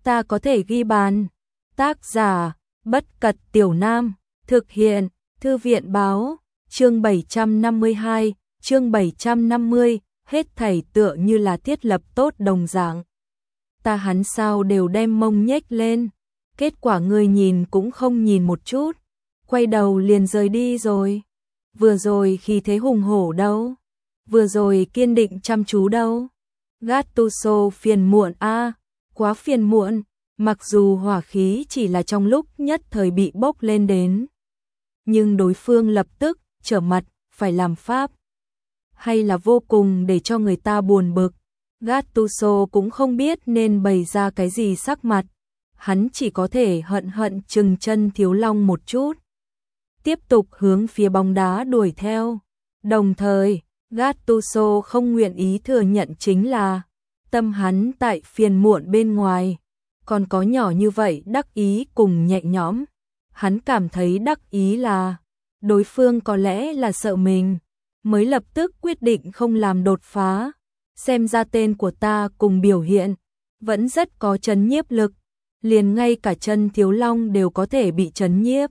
ta có thể ghi bàn. Tác giả, Bất Cật Tiểu Nam, thực hiện, Thư viện báo, chương 752, chương 750, hết thảy tựa như là thiết lập tốt đồng dạng. Ta hắn sao đều đem mông nhếch lên, kết quả người nhìn cũng không nhìn một chút, quay đầu liền rời đi rồi. Vừa rồi khí thế hùng hổ đâu, vừa rồi kiên định chăm chú đâu. Gattuso phiền muộn a, quá phiền muộn, mặc dù hỏa khí chỉ là trong lúc nhất thời bị bốc lên đến. Nhưng đối phương lập tức trở mặt, phải làm pháp. Hay là vô cùng để cho người ta buồn bực. Gattuso cũng không biết nên bày ra cái gì sắc mặt. Hắn chỉ có thể hận hận chừng chân Thiếu Long một chút. Tiếp tục hướng phía bóng đá đuổi theo. Đồng thời, Gattuso không nguyện ý thừa nhận chính là tâm hắn tại phiền muộn bên ngoài. Còn có nhỏ như vậy đắc ý cùng nhẹ nhõm. Hắn cảm thấy đắc ý là đối phương có lẽ là sợ mình, mới lập tức quyết định không làm đột phá. Xem ra tên của ta cùng biểu hiện vẫn rất có chấn nhiếp lực, liền ngay cả chân Thiếu Long đều có thể bị chấn nhiếp.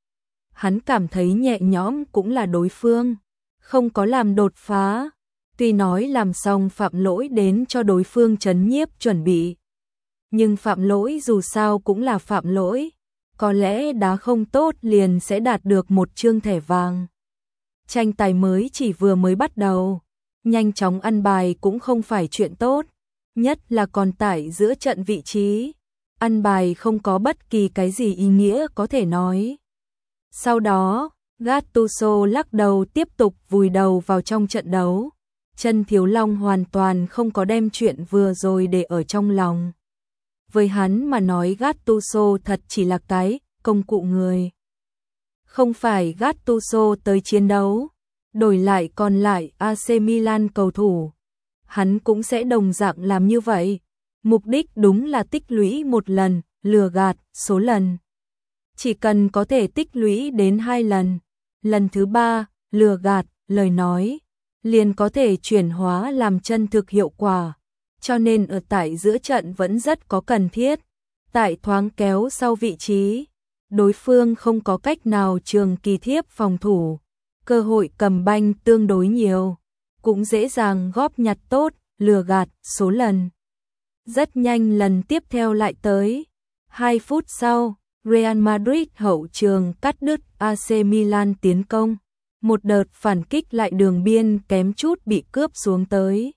Hắn cảm thấy nhẹ nhõm cũng là đối phương không có làm đột phá, tuy nói làm xong phạm lỗi đến cho đối phương chấn nhiếp chuẩn bị. Nhưng phạm lỗi dù sao cũng là phạm lỗi, có lẽ đá không tốt liền sẽ đạt được một chương thẻ vàng. Tranh tài mới chỉ vừa mới bắt đầu, nhanh chóng ăn bài cũng không phải chuyện tốt, nhất là còn tại giữa trận vị trí. Ăn bài không có bất kỳ cái gì ý nghĩa có thể nói. Sau đó, Gattuso lắc đầu tiếp tục vùi đầu vào trong trận đấu. Chân Thiếu Long hoàn toàn không có đem chuyện vừa rồi để ở trong lòng. Với hắn mà nói Gattuso thật chỉ là cái công cụ người. Không phải Gattuso tới chiến đấu, đổi lại còn lại AC Milan cầu thủ. Hắn cũng sẽ đồng dạng làm như vậy. Mục đích đúng là tích lũy một lần, lừa gạt số lần. Chỉ cần có thể tích lũy đến 2 lần, lần thứ 3, lừa gạt, lời nói, liền có thể chuyển hóa làm chân thực hiệu quả. Cho nên ở tại giữa trận vẫn rất có cần thiết. Tại thoáng kéo sau vị trí, đối phương không có cách nào trường kỳ thiếp phòng thủ. Cơ hội cầm banh tương đối nhiều, cũng dễ dàng góp nhặt tốt, lừa gạt số lần. Rất nhanh lần tiếp theo lại tới. 2 phút sau, Real Madrid hậu trường cắt đứt AC Milan tiến công. Một đợt phản kích lại đường biên kém chút bị cướp xuống tới.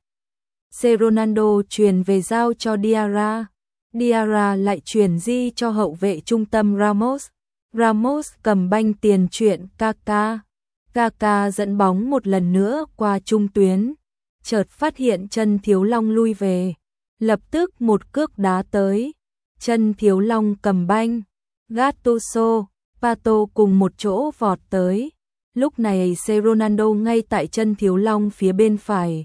Ronaldo truyền về giao cho Diarra. Diarra lại truyền di cho hậu vệ trung tâm Ramos. Ramos cầm banh tiền chuyển Kaká. Kaká dẫn bóng một lần nữa qua trung tuyến. Chợt phát hiện chân Thiếu Long lui về. Lập tức một cước đá tới. Chân Thiếu Long cầm banh. Gattuso, Pato cùng một chỗ vọt tới. Lúc này Ronaldo ngay tại chân Thiếu Long phía bên phải.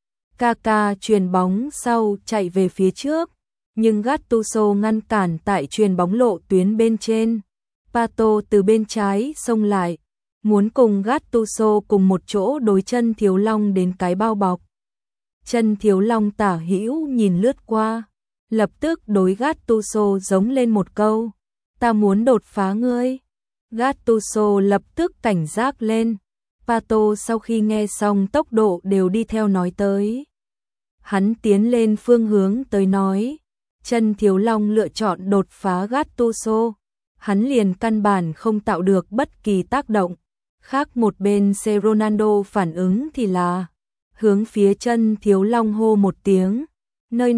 Kaká chuyền bóng sau chạy về phía trước, nhưng Gattuso ngăn cản tại chuyền bóng lộ tuyến bên trên. Pato từ bên trái xông lại, muốn cùng Gattuso cùng một chỗ đối chân Thiếu Long đến cái bao bọc. Chân Thiếu Long tả hữu nhìn lướt qua, lập tức đối Gattuso giống lên một câu, ta muốn đột phá ngươi. Gattuso lập tức cảnh giác lên. Pato sau khi nghe xong tốc độ đều đi theo nói tới. Hắn tiến lên phương hướng tới nói. Chân Thiếu Long lựa chọn đột phá Gattuso. Hắn liền căn bản không tạo được bất kỳ tác động. Khác một bên Ronaldo phản ứng thì là hướng phía chân Thiếu Long hô một tiếng. Nơi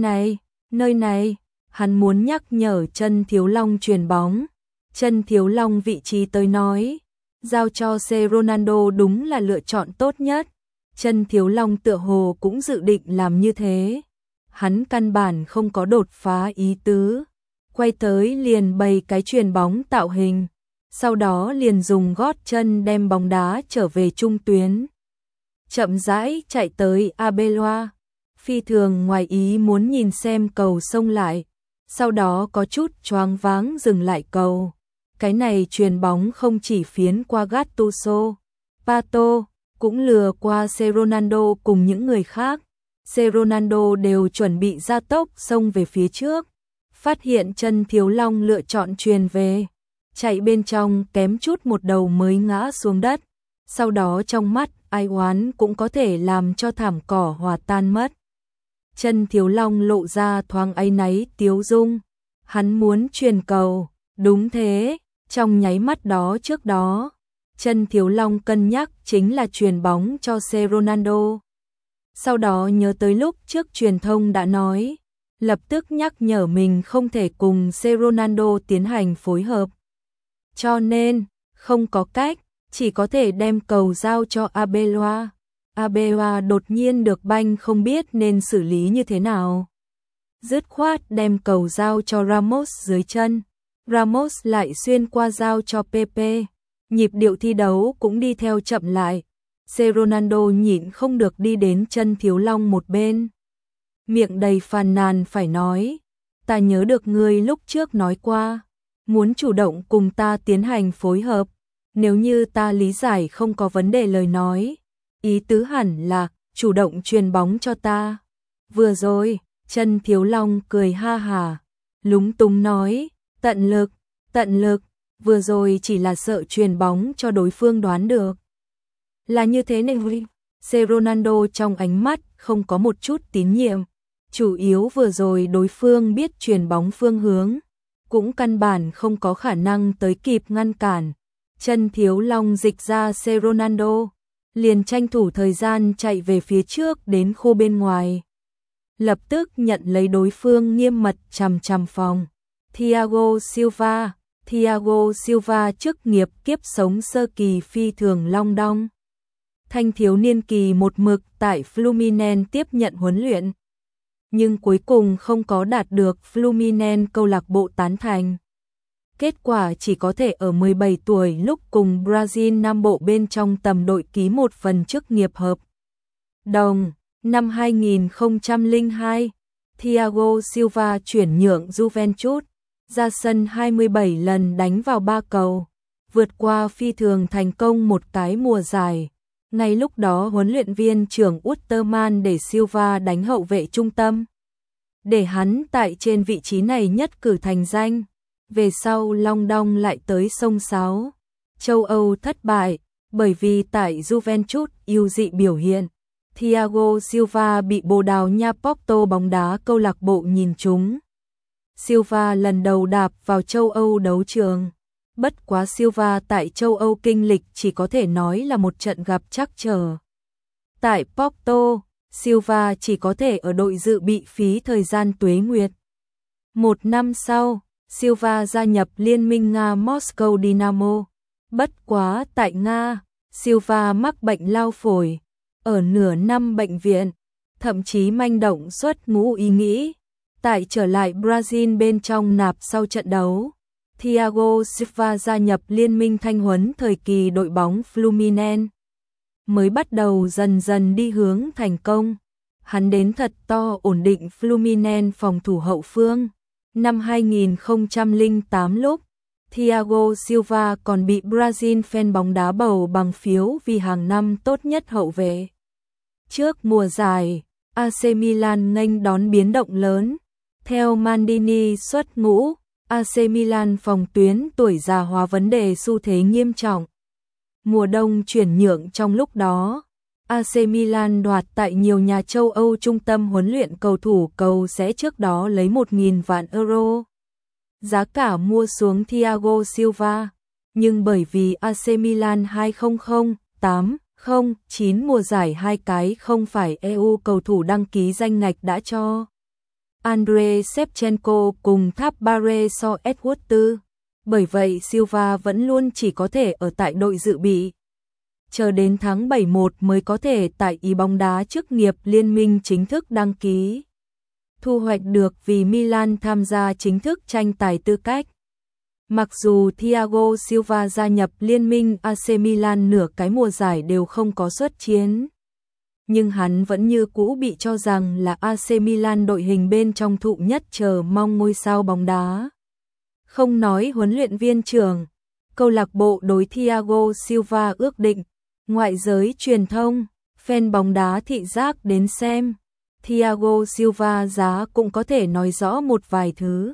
này, hắn muốn nhắc nhở chân Thiếu Long chuyền bóng. Chân Thiếu Long vị trí tới nói. Giao cho Ronaldo đúng là lựa chọn tốt nhất. Chân Thiếu Long tựa hồ cũng dự định làm như thế. Hắn căn bản không có đột phá ý tứ. Quay tới liền bày cái chuyền bóng tạo hình. Sau đó liền dùng gót chân đem bóng đá trở về trung tuyến. Chậm rãi chạy tới Arbeloa. Phi thường ngoài ý muốn nhìn xem cầu xông lại. Sau đó có chút choáng váng dừng lại cầu. Cái này chuyền bóng không chỉ phiến qua Gattuso, Pato, cũng lừa qua Ronaldo cùng những người khác. Ronaldo đều chuẩn bị ra tốc xông về phía trước. phát hiện chân Thiếu Long lựa chọn truyền về, chạy bên trong kém chút một đầu mới ngã xuống đất, sau đó trong mắt ai oán cũng có thể làm cho thảm cỏ hòa tan mất. Chân Thiếu Long lộ ra thoáng áy náy tiếu dung, hắn muốn truyền cầu, đúng thế, trong nháy mắt đó trước đó, chân Thiếu Long cân nhắc chính là truyền bóng cho C. Ronaldo. Sau đó nhớ tới lúc trước truyền thông đã nói, lập tức nhắc nhở mình không thể cùng C. Ronaldo tiến hành phối hợp. Cho nên, không có cách, chỉ có thể đem cầu giao cho Arbeloa. Arbeloa đột nhiên được banh không biết nên xử lý như thế nào. Dứt khoát đem cầu giao cho Ramos dưới chân. Ramos lại xuyên qua giao cho Pepe. Nhịp điệu thi đấu cũng đi theo chậm lại. C. Ronaldo nhịn không được đi đến chân Thiếu Long một bên. Miệng đầy phàn nàn phải nói, ta nhớ được ngươi lúc trước nói qua, muốn chủ động cùng ta tiến hành phối hợp, nếu như ta lý giải không có vấn đề lời nói, ý tứ hẳn là chủ động truyền bóng cho ta. Vừa rồi, chân Thiếu Long cười ha hả, lúng túng nói, tận lực, vừa rồi chỉ là sợ truyền bóng cho đối phương đoán được. Là như thế nên C. Ronaldo trong ánh mắt không có một chút tín nhiệm. Chủ yếu vừa rồi đối phương biết truyền bóng phương hướng, cũng căn bản không có khả năng tới kịp ngăn cản. Chân Thiếu Long dịch ra C. Ronaldo, liền tranh thủ thời gian chạy về phía trước đến khu bên ngoài. Lập tức nhận lấy đối phương nghiêm mật chằm chằm phòng. Thiago Silva chức nghiệp kiếp sống sơ kỳ phi thường long đong. Thanh thiếu niên kỳ một mực tại Fluminense tiếp nhận huấn luyện, nhưng cuối cùng không có đạt được Fluminense câu lạc bộ tán thành. Kết quả chỉ có thể ở 17 tuổi lúc cùng Brazil Nam Bộ bên trong tầm đội ký một phần chức nghiệp hợp đồng. Năm 2002, Thiago Silva chuyển nhượng Juventus, ra sân 27 lần đánh vào 3 cầu, vượt qua phi thường thành công một cái mùa giải. Ngay lúc đó huấn luyện viên trưởng Usterman để Silva đánh hậu vệ trung tâm, để hắn tại trên vị trí này nhất cử thành danh. Về sau long đong lại tới sông Sáo, châu Âu thất bại, bởi vì tại Juventus yêu dị biểu hiện, Thiago Silva bị Bồ Đào Nha Porto bóng đá câu lạc bộ nhìn trúng. Silva lần đầu đạp vào châu Âu đấu trường. Bất quá Silva tại châu Âu kinh lịch chỉ có thể nói là một trận gặp trắc trở. Tại Porto, Silva chỉ có thể ở đội dự bị phí thời gian tuế nguyệt. Một năm sau, Silva gia nhập liên minh Nga Moscow Dynamo. Bất quá tại Nga, Silva mắc bệnh lao phổi, ở nửa năm bệnh viện, thậm chí manh động xuất ngũ ý nghĩ. Tại trở lại Brazil bên trong nạp sau trận đấu, Thiago Silva gia nhập liên minh thanh huấn thời kỳ đội bóng Fluminense. Mới bắt đầu dần dần đi hướng thành công. Hắn đến thật to ổn định Fluminense phòng thủ hậu phương. Năm 2008 lúc, Thiago Silva còn bị Brazil fan bóng đá bầu bằng phiếu vì hàng năm tốt nhất hậu vệ. Trước mùa giải, AC Milan nghênh đón biến động lớn. Theo Maldini xuất ngũ, AC Milan phòng tuyến tuổi già hóa vấn đề xu thế nghiêm trọng. Mùa đông chuyển nhượng trong lúc đó, AC Milan đoạt tại nhiều nhà châu Âu trung tâm huấn luyện cầu thủ cầu sẽ trước đó lấy 1.000 vạn euro. Giá cả mua xuống Thiago Silva, nhưng bởi vì AC Milan 2008-09 mùa giải hai cái không phải EU cầu thủ đăng ký danh ngạch đã cho Andrei Shevchenko cùng Tabare so Edward. Bởi vậy Silva vẫn luôn chỉ có thể ở tại đội dự bị. Chờ đến tháng 7-1 mới có thể tại ý bóng đá chức nghiệp liên minh chính thức đăng ký. Thu hoạch được vì Milan tham gia chính thức tranh tài tư cách. Mặc dù Thiago Silva gia nhập liên minh AC Milan nửa cái mùa giải đều không có xuất chiến, nhưng hắn vẫn như cũ bị cho rằng là AC Milan đội hình bên trong thụ nhất chờ mong ngôi sao bóng đá. Không nói huấn luyện viên trưởng, câu lạc bộ đối Thiago Silva ước định, ngoại giới truyền thông, fan bóng đá thị giác đến xem, Thiago Silva giá cũng có thể nói rõ một vài thứ.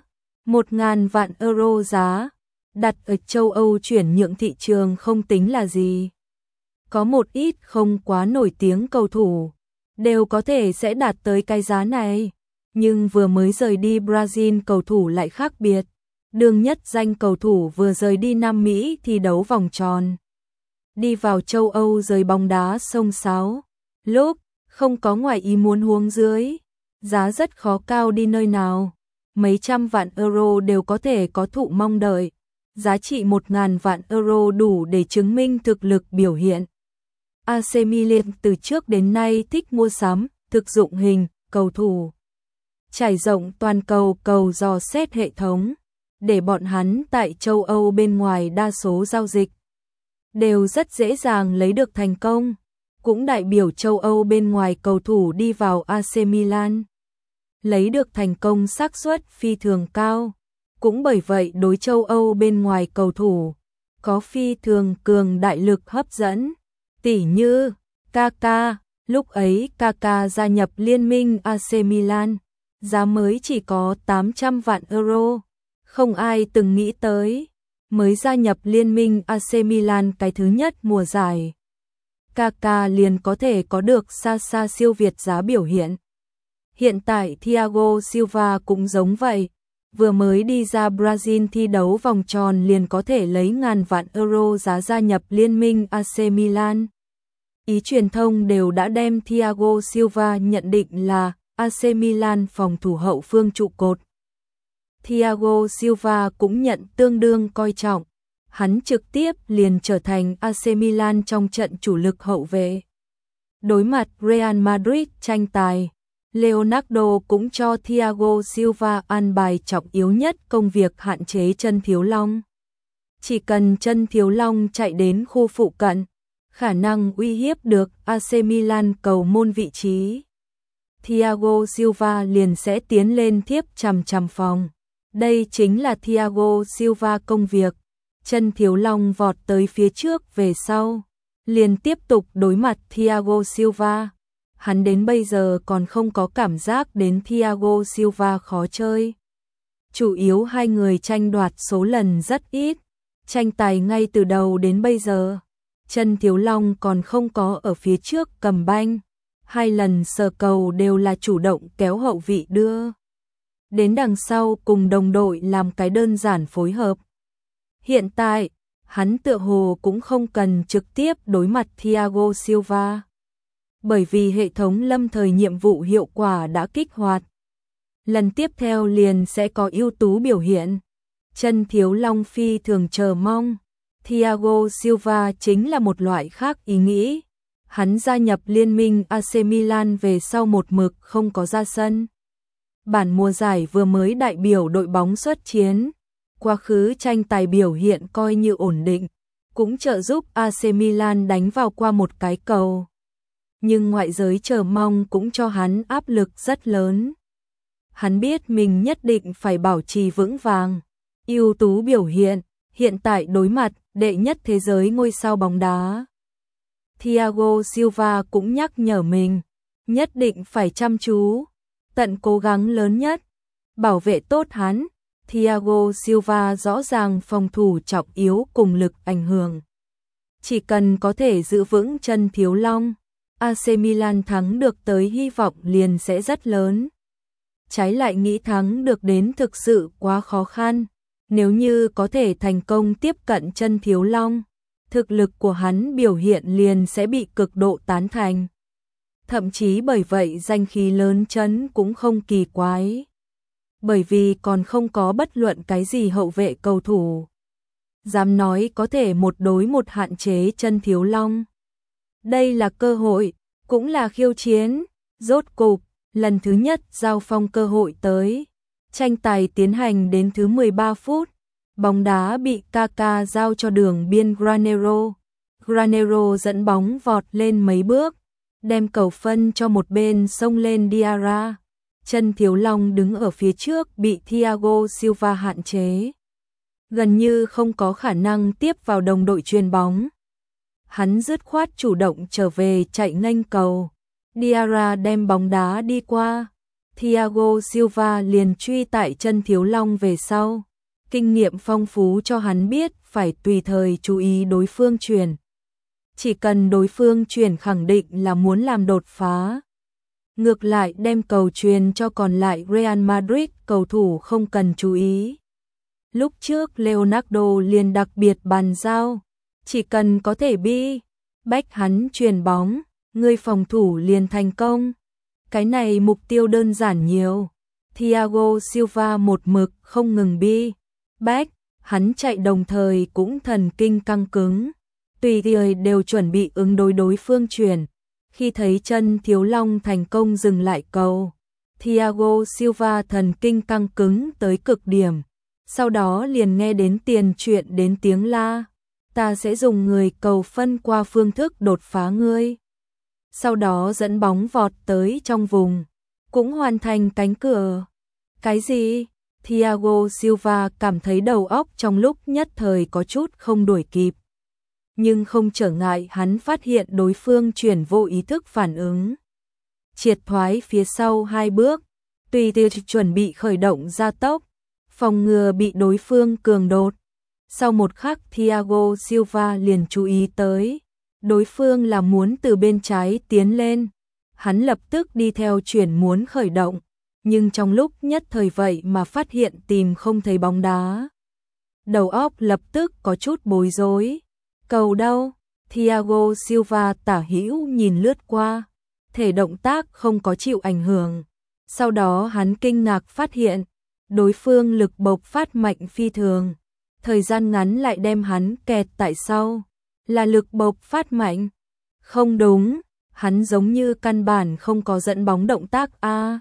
1.000 vạn euro giá, đặt ở châu Âu chuyển nhượng thị trường không tính là gì. Có một ít không quá nổi tiếng cầu thủ, đều có thể sẽ đạt tới cái giá này. Nhưng vừa mới rời đi Brazil cầu thủ lại khác biệt. Đương nhất danh cầu thủ vừa rời đi Nam Mỹ thi đấu vòng tròn. Đi vào châu Âu rời bóng đá xông xáo. Lúc không có ngoài ý muốn huống dưới. Giá rất khó cao đi nơi nào. Mấy trăm vạn euro đều có thể có thụ mong đợi. Giá trị 1.000 vạn euro đủ để chứng minh thực lực biểu hiện. AC Milan từ trước đến nay thích mua sắm, thực dụng hình, cầu thủ. Trải rộng toàn cầu cầu dò xét hệ thống, để bọn hắn tại châu Âu bên ngoài đa số giao dịch đều rất dễ dàng lấy được thành công, cũng đại biểu châu Âu bên ngoài cầu thủ đi vào AC Milan lấy được thành công xác suất phi thường cao, cũng bởi vậy đối châu Âu bên ngoài cầu thủ có phi thường cường đại lực hấp dẫn, tỉ như Kaká, lúc ấy Kaká gia nhập liên minh AC Milan, giá mới chỉ có 800 vạn euro. Không ai từng nghĩ tới, mới gia nhập liên minh AC Milan cái thứ nhất mùa giải. Kaká liền có thể có được xa xa siêu việt giá biểu hiện. Hiện tại Thiago Silva cũng giống vậy, vừa mới đi ra Brazil thi đấu vòng tròn liền có thể lấy ngàn vạn euro giá gia nhập liên minh AC Milan. Ý truyền thông đều đã đem Thiago Silva nhận định là AC Milan phòng thủ hậu phương trụ cột. Thiago Silva cũng nhận tương đương coi trọng, hắn trực tiếp liền trở thành AC Milan trong trận chủ lực hậu vệ. Đối mặt Real Madrid tranh tài, Leonardo cũng cho Thiago Silva an bài trọng yếu nhất công việc hạn chế chân thiếu long. Chỉ cần chân thiếu long chạy đến khu phụ cận, khả năng uy hiếp được AC Milan cầu môn vị trí. Thiago Silva liền sẽ tiến lên thiếp chằm chằm phòng. Đây chính là Thiago Silva công việc. Chân thiếu long vọt tới phía trước về sau, liền tiếp tục đối mặt Thiago Silva. Hắn đến bây giờ còn không có cảm giác đến Thiago Silva khó chơi. Chủ yếu hai người tranh đoạt số lần rất ít. Tranh tài ngay từ đầu đến bây giờ, chân thiếu long còn không có ở phía trước cầm banh. 2 lần sờ cầu đều là chủ động kéo hậu vị đưa đến đằng sau cùng đồng đội làm cái đơn giản phối hợp. Hiện tại, hắn tựa hồ cũng không cần trực tiếp đối mặt Thiago Silva. Bởi vì hệ thống lâm thời nhiệm vụ hiệu quả đã kích hoạt. Lần tiếp theo liền sẽ có ưu tú biểu hiện. Chân thiếu long phi thường chờ mong. Thiago Silva chính là một loại khác ý nghĩ. Hắn gia nhập liên minh AC Milan về sau một mực không có ra sân. Bản mùa giải vừa mới đại biểu đội bóng xuất chiến. Quá khứ tranh tài biểu hiện coi như ổn định, cũng trợ giúp AC Milan đánh vào qua một cái cầu. Nhưng ngoại giới chờ mong cũng cho hắn áp lực rất lớn. Hắn biết mình nhất định phải bảo trì vững vàng, ưu tú biểu hiện, hiện tại đối mặt đệ nhất thế giới ngôi sao bóng đá. Thiago Silva cũng nhắc nhở mình, nhất định phải chăm chú, tận cố gắng lớn nhất, bảo vệ tốt hắn. Thiago Silva rõ ràng phòng thủ trọng yếu cùng lực ảnh hưởng. Chỉ cần có thể giữ vững chân thiếu long, AC Milan thắng được tới hy vọng liền sẽ rất lớn. Trái lại nghĩ thắng được đến thực sự quá khó khăn. Nếu như có thể thành công tiếp cận chân thiếu long, thực lực của hắn biểu hiện liền sẽ bị cực độ tán thành. Thậm chí bởi vậy danh khí lớn chấn cũng không kỳ quái. Bởi vì còn không có bất luận cái gì hậu vệ cầu thủ dám nói có thể một đối một hạn chế chân thiếu long. Đây là cơ hội, cũng là khiêu chiến. Rốt cục, lần thứ nhất giao phong cơ hội tới. Tranh tài tiến hành đến thứ 13 phút. Bóng đá bị Kaká giao cho đường biên Granero. Granero dẫn bóng vọt lên mấy bước, đem cầu phân cho một bên xông lên Diarra. Chân thiếu long đứng ở phía trước bị Thiago Silva hạn chế. Gần như không có khả năng tiếp vào đồng đội chuyền bóng. Hắn dứt khoát chủ động trở về chạy nghênh cầu. Diarra đem bóng đá đi qua. Thiago Silva liền truy tại chân Thiếu Long về sau. Kinh nghiệm phong phú cho hắn biết phải tùy thời chú ý đối phương chuyển. Chỉ cần đối phương chuyển khẳng định là muốn làm đột phá. Ngược lại đem cầu truyền cho còn lại Real Madrid, cầu thủ không cần chú ý. Lúc trước Leonardo liền đặc biệt bàn giao, chỉ cần có thể bi bách hắn truyền bóng, người phòng thủ liền thành công. Cái này mục tiêu đơn giản nhiều. Thiago Silva một mực không ngừng bi bách, hắn chạy đồng thời cũng thần kinh căng cứng. Tùy thời đều chuẩn bị ứng đối phương chuyển. Khi thấy chân Thiếu Long thành công dừng lại cầu, Thiago Silva thần kinh căng cứng tới cực điểm. Sau đó liền nghe đến tiền chuyện đến tiếng la. Ta sẽ dùng người cầu phân qua phương thức đột phá ngươi. Sau đó dẫn bóng vọt tới trong vùng. Cũng hoàn thành cánh cửa. Cái gì? Thiago Silva cảm thấy đầu óc trong lúc nhất thời có chút không đuổi kịp. Nhưng không trở ngại hắn phát hiện đối phương chuyển vô ý thức phản ứng. Triệt thoái phía sau 2 bước, tùy tiện chuẩn bị khởi động gia tốc, phòng ngừa bị đối phương cường đột. Sau một khắc Thiago Silva liền chú ý tới, đối phương là muốn từ bên trái tiến lên. Hắn lập tức đi theo chuyển muốn khởi động, nhưng trong lúc nhất thời vậy mà phát hiện tìm không thấy bóng đá. Đầu óc lập tức có chút bối rối. Cầu đâu? Thiago Silva tả hữu nhìn lướt qua, thể động tác không có chịu ảnh hưởng. Sau đó hắn kinh ngạc phát hiện, đối phương lực bộc phát mạnh phi thường. Thời gian ngắn lại đem hắn kẹt tại sau. Là lực bộc phát mạnh? Không đúng, hắn giống như căn bản không có dẫn bóng động tác a.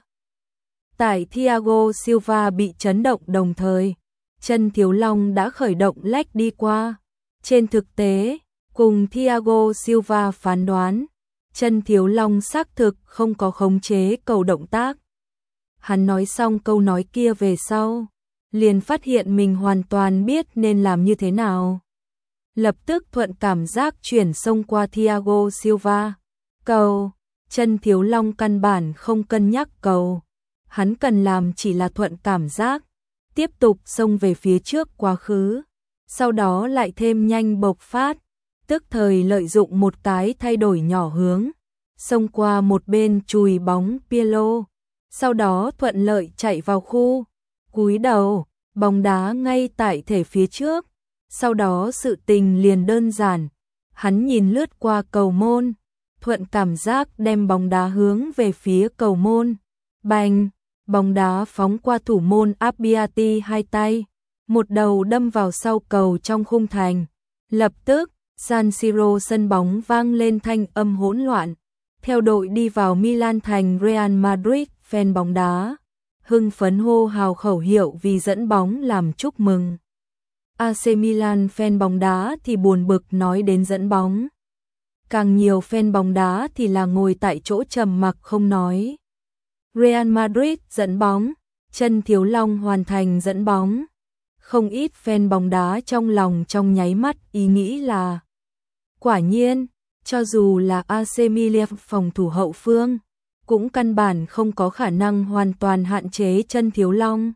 Tại Thiago Silva bị chấn động đồng thời, chân Thiếu Long đã khởi động lách đi qua. Trên thực tế, cùng Thiago Silva phán đoán, chân Thiếu Long xác thực không có khống chế cầu động tác. Hắn nói xong câu nói kia về sau, liền phát hiện mình hoàn toàn biết nên làm như thế nào. Lập tức thuận cảm giác chuyển xông qua Thiago Silva. Cầu, chân Thiếu Long căn bản không cân nhắc cầu. Hắn cần làm chỉ là thuận cảm giác, tiếp tục xông về phía trước quá khứ. Sau đó lại thêm nhanh bộc phát, tức thời lợi dụng một cái thay đổi nhỏ hướng, xông qua một bên chùi bóng Pirlo, sau đó thuận lợi chạy vào khu, cúi đầu, bóng đá ngay tại thể phía trước, sau đó sự tình liền đơn giản, hắn nhìn lướt qua cầu môn, thuận cảm giác đem bóng đá hướng về phía cầu môn, bành, bóng đá phóng qua thủ môn Abbiati hai tay. Một đầu đâm vào sau cầu trong khung thành. Lập tức, San Siro sân bóng vang lên thanh âm hỗn loạn. Theo đội đi vào Milan thành Real Madrid, fan bóng đá hưng phấn hô hào khẩu hiệu vì dẫn bóng làm chúc mừng. AC Milan fan bóng đá thì buồn bực nói đến dẫn bóng. Càng nhiều fan bóng đá thì là ngồi tại chỗ trầm mặc không nói. Real Madrid dẫn bóng, chân Thiếu Long hoàn thành dẫn bóng. Không ít fan bóng đá trong lòng trong nháy mắt ý nghĩ là quả nhiên, cho dù là AC Milan phòng thủ hậu phương, cũng căn bản không có khả năng hoàn toàn hạn chế chân Thiếu Long.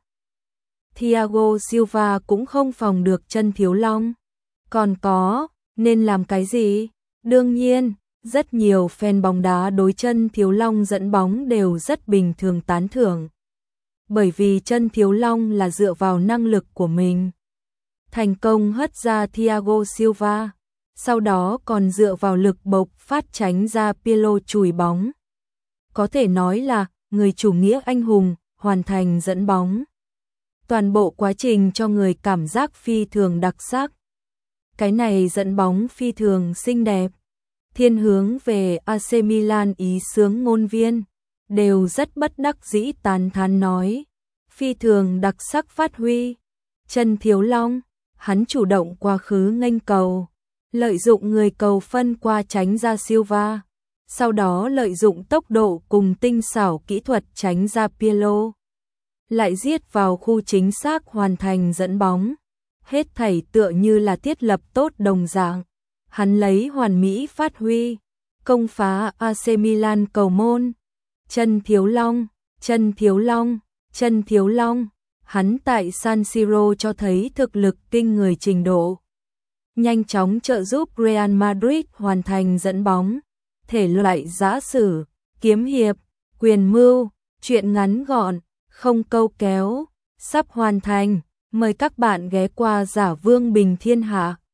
Thiago Silva cũng không phòng được chân Thiếu Long. Còn có, nên làm cái gì? Đương nhiên, rất nhiều fan bóng đá đối chân Thiếu Long dẫn bóng đều rất bình thường tán thưởng. Bởi vì chân Thiếu Long là dựa vào năng lực của mình. Thành công hất ra Thiago Silva, sau đó còn dựa vào lực bộc phát tránh ra Pirlo chùi bóng. Có thể nói là người chủ nghĩa anh hùng, hoàn thành dẫn bóng. Toàn bộ quá trình cho người cảm giác phi thường đặc sắc. Cái này dẫn bóng phi thường xinh đẹp. Thiên hướng về AC Milan ý sướng ngôn viên, đều rất bất đắc dĩ tán thán nói. Phi thường đặc sắc phát huy. Chân Thiếu Long, hắn chủ động quá khứ nghênh cầu, lợi dụng người cầu phân qua tránh ra Silva, sau đó lợi dụng tốc độ cùng tinh xảo kỹ thuật tránh ra Pirlo, lại giết vào khu chính xác hoàn thành dẫn bóng. Hết thảy tựa như là thiết lập tốt đồng dạng. Hắn lấy hoàn mỹ phát huy, công phá AC Milan cầu môn. Chân Thiếu Long, Trần Thiếu Long, hắn tại San Siro cho thấy thực lực kinh người trình độ. Nhanh chóng trợ giúp Real Madrid hoàn thành dẫn bóng, thể loại giã sử, kiếm hiệp, quyền mưu, truyện ngắn gọn, không câu kéo, sắp hoàn thành. Mời các bạn ghé qua Giả Vương Bình Thiên Hạ.